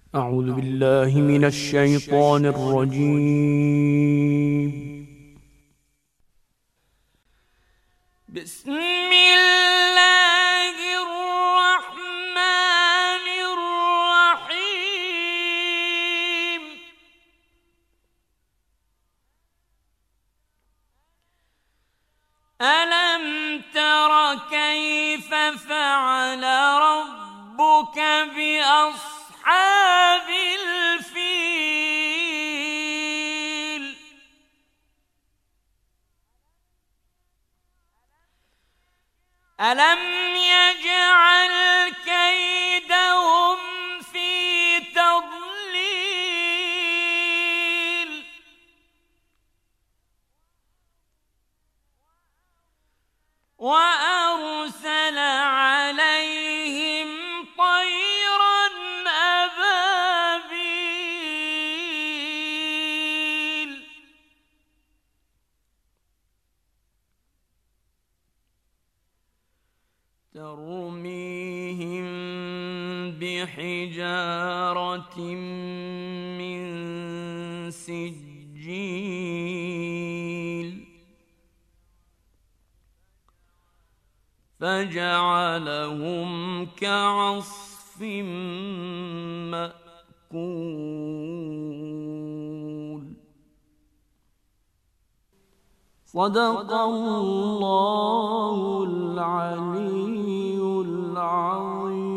أعوذ بالله من الشيطان الرجيم. بسم الله الرحمن الرحيم. ألم تر كيف فعل ربك بأصحاب الفيل؟ ألم يجعل كيدهم في تضليل وأرسل عليهم طيرا أبابيل ترميهم بحجارة من سجيل فجعلهم كعصف مأكول. صدق الله العلي العظيم.